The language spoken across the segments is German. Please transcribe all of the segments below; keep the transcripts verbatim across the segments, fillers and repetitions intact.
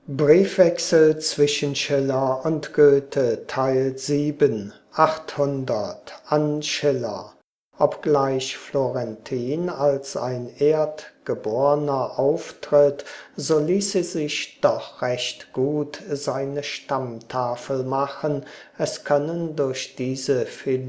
Briefwechsel zwischen Schiller und Goethe Teil sieben achthundert an Schiller. Obgleich Florentin als ein Erdgeborner auftritt, so ließe sich doch recht gut seine Stammtafel machen, es können durch diese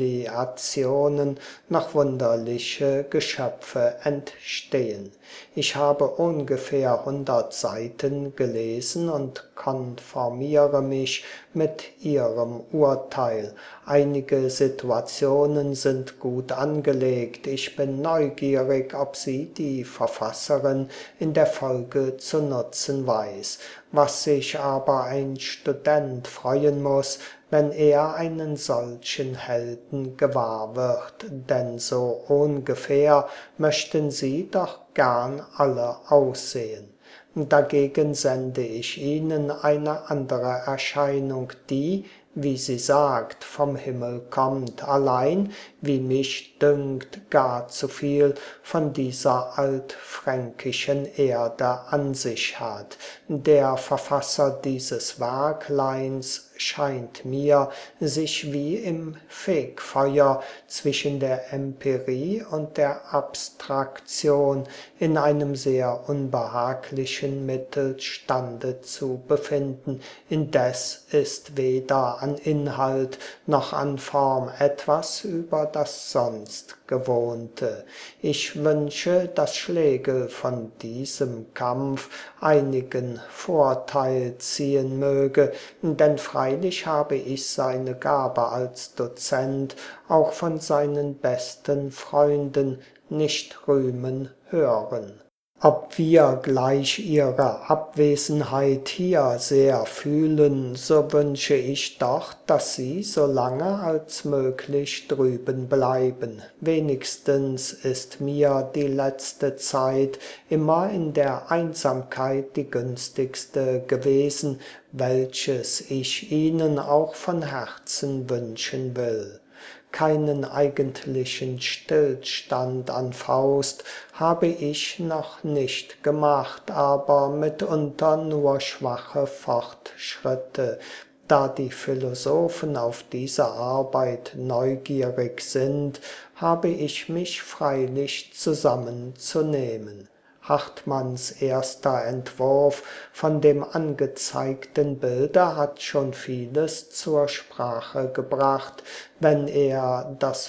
Filiationen noch wunderliche Geschöpfe entstehen. Ich habe ungefähr hundert Seiten gelesen und konformiere mich mit ihrem Urteil. Einige Situationen sind gut angelegt. Ich bin neugierig, ob sie die Verfasserin in der Folge zu nutzen weiß. Was sich aber ein Student freuen muss, wenn er einen solchen Helden gewahr wird, denn so ungefähr möchten sie doch gern alle aussehen. Dagegen sende ich Ihnen eine andere Erscheinung, die, wie sie sagt, vom Himmel kommt, allein, wie mich dünkt, gar zu viel von dieser altfränkischen Erde an sich hat. Der Verfasser dieses Werkleins scheint mir, sich wie im Fegfeuer zwischen der Empirie und der Abstraktion in einem sehr unbehaglichen Mittelstande zu befinden. Indes ist weder an Inhalt noch an Form etwas über das sonst Gewohnte. Ich wünsche, dass Schlegel von diesem Kampf einigen Vorteil ziehen möge, denn freilich habe ich seine Gabe als Dozent auch von seinen besten Freunden nicht rühmen hören. Ob wir gleich ihre Abwesenheit hier sehr fühlen, so wünsche ich doch, dass sie so lange als möglich drüben bleiben. Wenigstens ist mir die letzte Zeit immer in der Einsamkeit die günstigste gewesen, welches ich ihnen auch von Herzen wünschen will. Keinen eigentlichen Stillstand an Faust habe ich noch nicht gemacht, aber mitunter nur schwache Fortschritte. Da die Philosophen auf diese Arbeit neugierig sind, habe ich mich freilich zusammenzunehmen. Hartmanns erster Entwurf von dem angezeigten Bilde hat schon vieles zur Sprache gebracht, wenn er das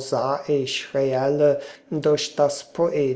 prosaisch-reelle durch das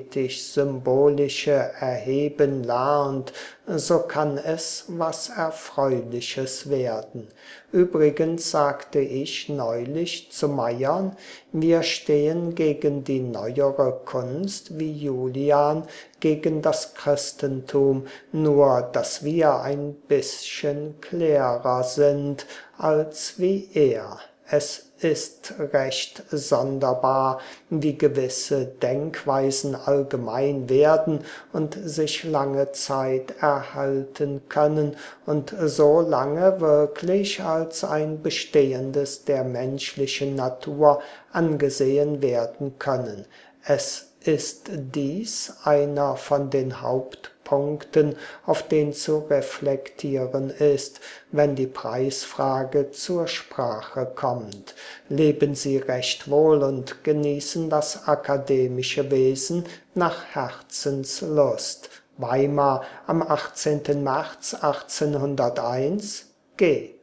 poetisch-symbolische erheben lernt, so kann es was Erfreuliches werden. Übrigens sagte ich neulich zu Meyern, wir stehen gegen die neuere Kunst wie Julian gegen das Christentum, nur dass wir ein bisschen klärer sind als wie er. Es ist recht sonderbar, wie gewisse Denkweisen allgemein werden und sich lange Zeit erhalten können und so lange wirklich als ein Bestehendes der menschlichen Natur angesehen werden können. Es ist dies einer von den Hauptpunkten, auf den zu reflektieren ist, wenn die Preisfrage zur Sprache kommt. Leben Sie recht wohl und genießen das akademische Wesen nach Herzenslust. Weimar am achtzehnten März achtzehnhunderteins, G